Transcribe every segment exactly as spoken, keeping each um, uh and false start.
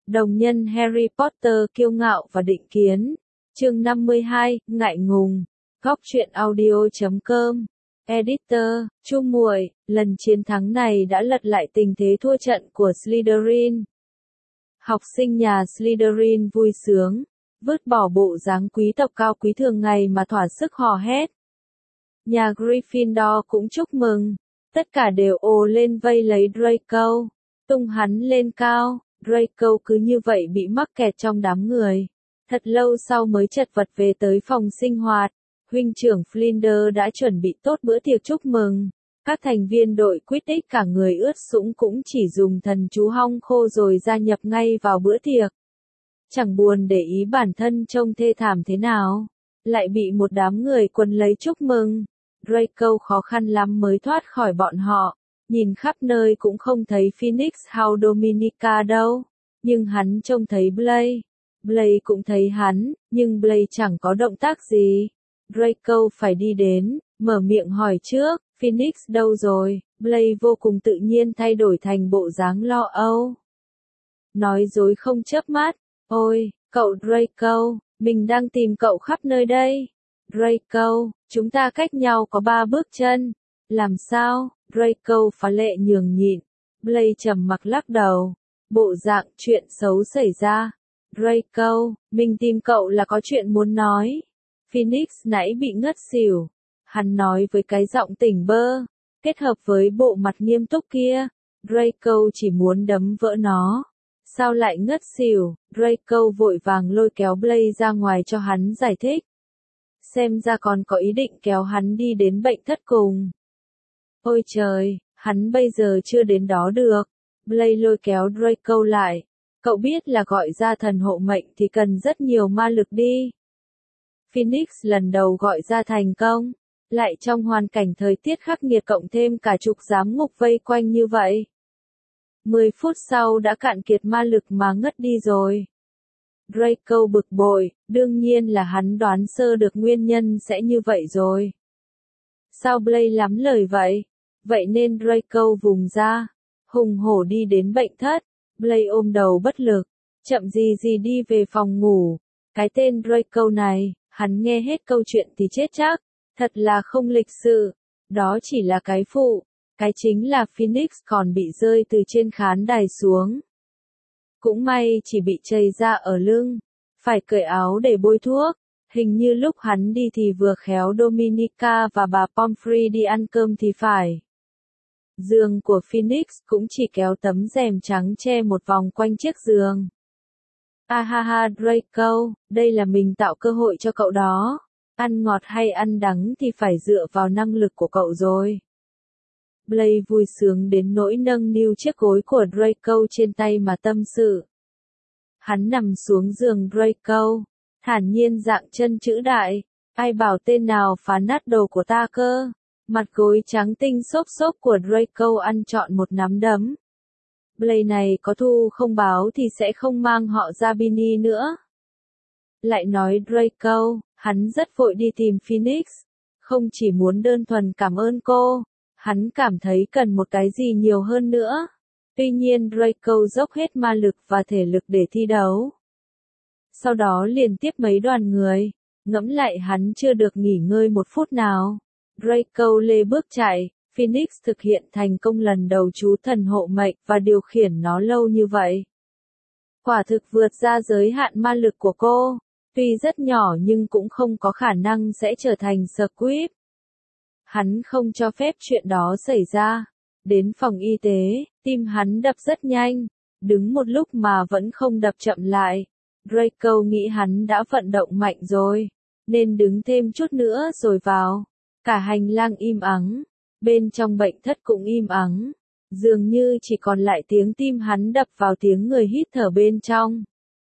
Đồng nhân Harry Potter kiêu ngạo và định kiến. Chương năm mươi hai, ngại ngùng. Góc truyện audio chấm com. Editor, Chu Muội, lần chiến thắng này đã lật lại tình thế thua trận của Slytherin. Học sinh nhà Slytherin vui sướng, vứt bỏ bộ dáng quý tộc cao quý thường ngày mà thỏa sức hò hét. Nhà Gryffindor cũng chúc mừng, tất cả đều ồ lên vây lấy Draco, tung hắn lên cao. Draco cứ như vậy bị mắc kẹt trong đám người. Thật lâu sau mới chật vật về tới phòng sinh hoạt. Huynh trưởng Flinders đã chuẩn bị tốt bữa tiệc chúc mừng. Các thành viên đội Quidditch cả người ướt sũng cũng chỉ dùng thần chú hong khô rồi gia nhập ngay vào bữa tiệc. Chẳng buồn để ý bản thân trông thê thảm thế nào, lại bị một đám người quấn lấy chúc mừng. Draco khó khăn lắm mới thoát khỏi bọn họ. Nhìn khắp nơi cũng không thấy Phoenix House Dominica đâu, nhưng hắn trông thấy Blaise. Blaise cũng thấy hắn, nhưng Blaise chẳng có động tác gì. Draco phải đi đến, mở miệng hỏi trước, Phoenix đâu rồi? Blaise vô cùng tự nhiên thay đổi thành bộ dáng lo âu. Nói dối không chớp mắt, ôi, cậu Draco, mình đang tìm cậu khắp nơi đây. Draco, chúng ta cách nhau có ba bước chân. Làm sao? Draco phá lệ nhường nhịn. Blaise trầm mặc lắc đầu. Bộ dạng chuyện xấu xảy ra. Draco, mình tìm cậu là có chuyện muốn nói. Phoenix nãy bị ngất xỉu. Hắn nói với cái giọng tỉnh bơ, kết hợp với bộ mặt nghiêm túc kia. Draco chỉ muốn đấm vỡ nó. Sao lại ngất xỉu? Draco vội vàng lôi kéo Blaise ra ngoài cho hắn giải thích. Xem ra còn có ý định kéo hắn đi đến bệnh thất cùng. Ôi trời, hắn bây giờ chưa đến đó được. Blaise lôi kéo Draco lại. Cậu biết là gọi ra thần hộ mệnh thì cần rất nhiều ma lực đi. Phoenix lần đầu gọi ra thành công, lại trong hoàn cảnh thời tiết khắc nghiệt cộng thêm cả chục giám ngục vây quanh như vậy. Mười phút sau đã cạn kiệt ma lực mà ngất đi rồi. Draco bực bội, đương nhiên là hắn đoán sơ được nguyên nhân sẽ như vậy rồi. Sao Blaise lắm lời vậy? Vậy nên Draco vùng ra, hùng hổ đi đến bệnh thất. Blaise ôm đầu bất lực, chậm gì gì đi về phòng ngủ. Cái tên Draco này, hắn nghe hết câu chuyện thì chết chắc, thật là không lịch sự. Đó chỉ là cái phụ, cái chính là Phoenix còn bị rơi từ trên khán đài xuống. Cũng may chỉ bị chảy ra ở lưng, phải cởi áo để bôi thuốc. Hình như lúc hắn đi thì vừa khéo Dominica và bà Pomfrey đi ăn cơm thì phải. Giường của Phoenix cũng chỉ kéo tấm rèm trắng che một vòng quanh chiếc giường. À ha ha Draco, đây là mình tạo cơ hội cho cậu đó. Ăn ngọt hay ăn đắng thì phải dựa vào năng lực của cậu rồi. Blaise vui sướng đến nỗi nâng niu chiếc gối của Draco trên tay mà tâm sự. Hắn nằm xuống giường Draco, thản nhiên dạng chân chữ đại. Ai bảo tên nào phá nát đồ của ta cơ? Mặt gối trắng tinh xốp xốp của Draco ăn trọn một nắm đấm. Blaise này có thù không báo thì sẽ không mang họ Zabini nữa. Lại nói Draco, hắn rất vội đi tìm Phoenix. Không chỉ muốn đơn thuần cảm ơn cô, hắn cảm thấy cần một cái gì nhiều hơn nữa. Tuy nhiên Draco dốc hết ma lực và thể lực để thi đấu. Sau đó liền tiếp mấy đoàn người, ngẫm lại hắn chưa được nghỉ ngơi một phút nào. Draco lê bước chạy, Phoenix thực hiện thành công lần đầu chú thần hộ mệnh và điều khiển nó lâu như vậy. Quả thực vượt ra giới hạn ma lực của cô, tuy rất nhỏ nhưng cũng không có khả năng sẽ trở thành Squib. Hắn không cho phép chuyện đó xảy ra. Đến phòng y tế, tim hắn đập rất nhanh, đứng một lúc mà vẫn không đập chậm lại. Draco nghĩ hắn đã vận động mạnh rồi, nên đứng thêm chút nữa rồi vào. Cả hành lang im ắng, bên trong bệnh thất cũng im ắng, dường như chỉ còn lại tiếng tim hắn đập vào tiếng người hít thở bên trong.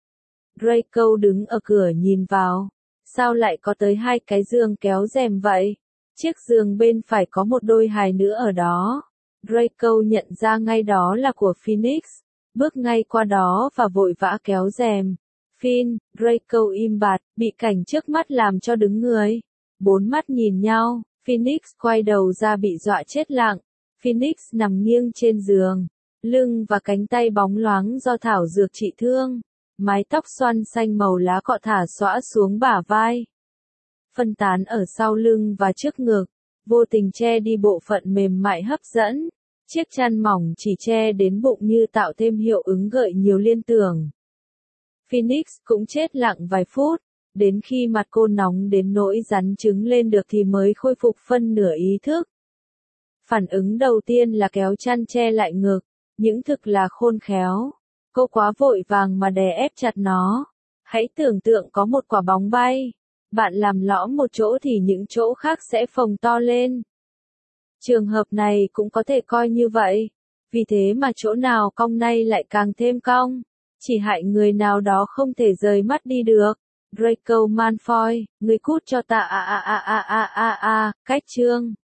Draco đứng ở cửa nhìn vào, sao lại có tới hai cái giường kéo rèm vậy? Chiếc giường bên phải có một đôi hài nữa ở đó. Draco nhận ra ngay đó là của Phoenix, bước ngay qua đó và vội vã kéo rèm. Phin, Draco im bặt, bị cảnh trước mắt làm cho đứng người. Bốn mắt nhìn nhau, Phoenix quay đầu ra bị dọa chết lặng. Phoenix nằm nghiêng trên giường, lưng và cánh tay bóng loáng do thảo dược trị thương, mái tóc xoăn xanh màu lá cọ thả xõa xuống bả vai, phân tán ở sau lưng và trước ngực, vô tình che đi bộ phận mềm mại hấp dẫn. Chiếc chăn mỏng chỉ che đến bụng như tạo thêm hiệu ứng gợi nhiều liên tưởng. Phoenix cũng chết lặng vài phút, đến khi mặt cô nóng đến nỗi rắn trứng lên được thì mới khôi phục phân nửa ý thức. Phản ứng đầu tiên là kéo chăn che lại ngực, những thực là khôn khéo. Cô quá vội vàng mà đè ép chặt nó. Hãy tưởng tượng có một quả bóng bay. Bạn làm lõm một chỗ thì những chỗ khác sẽ phồng to lên. Trường hợp này cũng có thể coi như vậy. Vì thế mà chỗ nào cong nay lại càng thêm cong. Chỉ hại người nào đó không thể rời mắt đi được. Draco Malfoy, người cút cho ta a a a a a a a, cách chương.